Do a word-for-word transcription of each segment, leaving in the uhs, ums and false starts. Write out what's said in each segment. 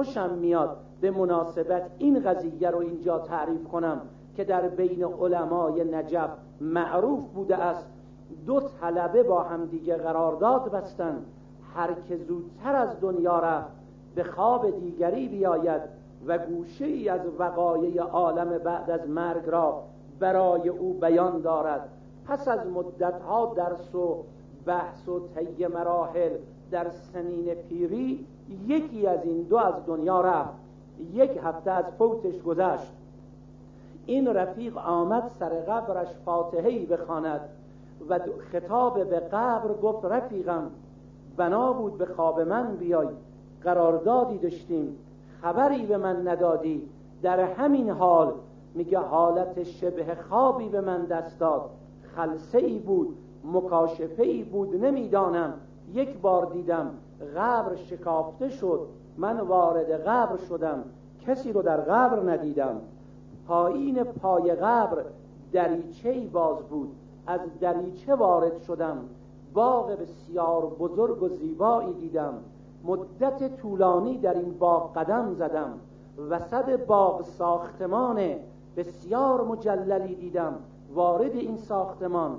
خوشم میاد به مناسبت این قضیه رو اینجا تعریف کنم که در بین علمای نجف معروف بوده است. دو طلبه با هم دیگه قرارداد بستن، هر که زودتر از دنیا رفت به خواب دیگری بیاید و گوشه ای از وقایع عالم بعد از مرگ را برای او بیان دارد. پس از مدتها درس و بحث و طی مراحل در سنین پیری یکی از این دو از دنیا رفت. یک هفته از فوتش گذشت. این رفیق آمد سر قبرش فاتحه‌ای بخواند و خطاب به قبر گفت رفیقم بنا بود به خواب من بیای، قراردادی داشتیم، خبری به من ندادی، در همین حال میگه حالت شبه خوابی به من دست داد، خلسه ای بود، مکاشفه ای بود، نمیدانم. یک بار دیدم قبر شکافته شد، من وارد قبر شدم، کسی رو در قبر ندیدم. پایین پای قبر دریچه‌ای باز بود، از دریچه وارد شدم، باغ بسیار بزرگ و زیبایی دیدم. مدت طولانی در این باغ قدم زدم، وسط باغ ساختمان بسیار مجللی دیدم. وارد این ساختمان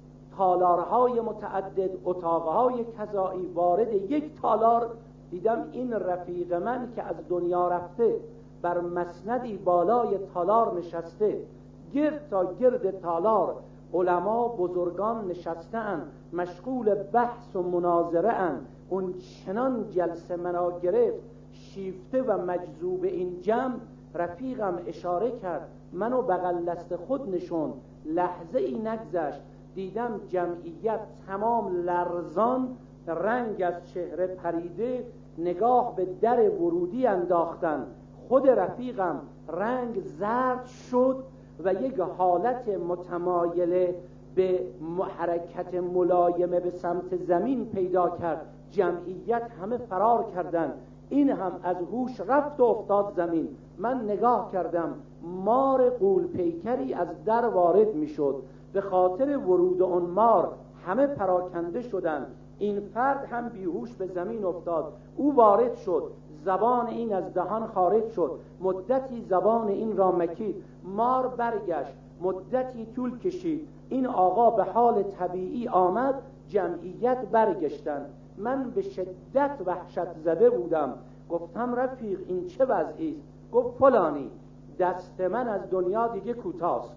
تالارهای متعدد، اتاقهای کذایی، وارد یک تالار دیدم این رفیق من که از دنیا رفته بر مسندی بالای تالار نشسته. گرد تا گرد تالار علما بزرگان نشسته‌اند، مشغول بحث و مناظره اند. اون چنان جلسه منا گرفت، شیفته و مجذوب این جمع. رفیقم اشاره کرد، منو بغل دست خود نشون. لحظه ای نگذشت دیدم جمعیت تمام لرزان، رنگ از چهره پریده، نگاه به در ورودی انداختن. خود رفیقم رنگ زرد شد و یک حالت متمایله به حرکت ملایمه به سمت زمین پیدا کرد. جمعیت همه فرار کردند، این هم از هوش رفت و افتاد زمین. من نگاه کردم، مار غول پیکری از در وارد می شد. به خاطر ورود اون مار همه پراکنده شدند. این فرد هم بیهوش به زمین افتاد. او وارد شد، زبان این از دهان خارج شد، مدتی زبان این را مکید. مار برگشت، مدتی طول کشید. این آقا به حال طبیعی آمد، جمعیت برگشتند. من به شدت وحشت زده بودم. گفتم رفیق این چه وضعی است؟ گفت فلانی، دست من از دنیا دیگه کوتاست،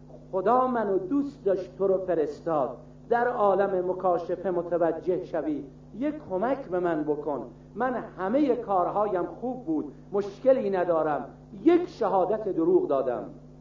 خدا منو دوست داشت تو رو فرستاد در عالم مکاشفه متوجه شوی، یک کمک به من بکن. من همه کارهایم خوب بود، مشکلی ندارم. یک شهادت دروغ دادم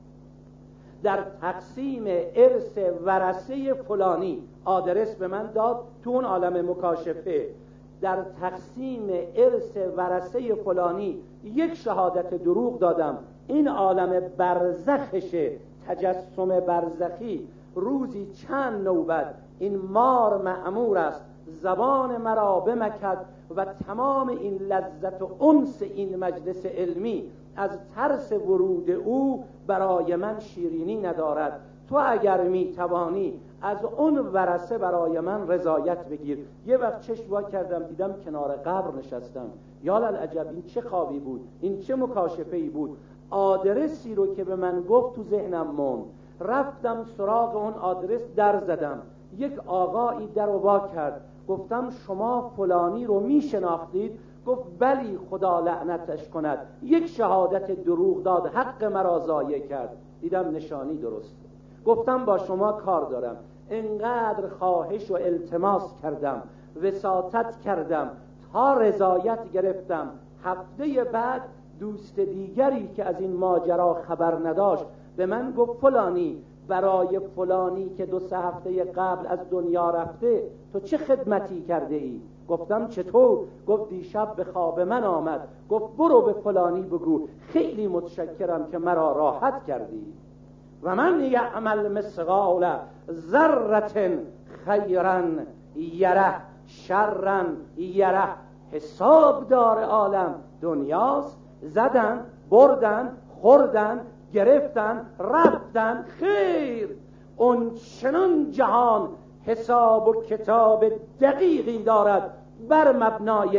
در تقسیم ارث ورثه فلانی، آدرس به من داد تو اون عالم مکاشفه. در تقسیم ارث ورثه فلانی یک شهادت دروغ دادم. این عالم برزخشه، تجسم برزخی. روزی چند نوبت این مار مأمور است زبان مرا بمکد و تمام این لذت و انس این مجلس علمی از ترس ورود او برای من شیرینی ندارد. تو اگر می توانی از اون ورثه برای من رضایت بگیر. یه وقت چشم وا کردم دیدم کنار قبر نشستم. یا للعجب، این چه خوابی بود، این چه مکاشفه‌ای بود. آدرسی رو که به من گفت تو ذهنم موند. رفتم سراغ اون آدرس، در زدم. یک آقایی در رو وا کرد. گفتم شما فلانی رو می شناختید؟ گفت بلی خدا لعنتش کند، یک شهادت دروغ داد، حق مرا ضایع کرد. دیدم نشانی درست. گفتم با شما کار دارم. انقدر خواهش و التماس کردم، وساطت کردم تا رضایت گرفتم. هفته بعد دوست دیگری که از این ماجرا خبر نداشت به من گفت فلانی، برای فلانی که دو سه هفته قبل از دنیا رفته تو چه خدمتی کرده ای؟ گفتم چطور؟ گفت دیشب به خواب من آمد، گفت برو به فلانی بگو خیلی متشکرم که مرا راحت کردی. و من یعمل مثقال ذره خیرا یره شرا یره. حسابدار عالم دنیاست، زدن، بردن، خوردن، گرفتن، رفتن، خیر. اون چنان جهان حساب و کتاب دقیقی دارد بر مبنای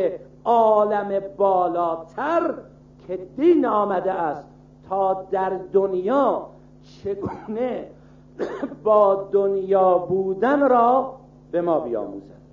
عالم بالاتر که دین آمده است تا در دنیا چگونه با دنیا بودن را به ما بیاموزد.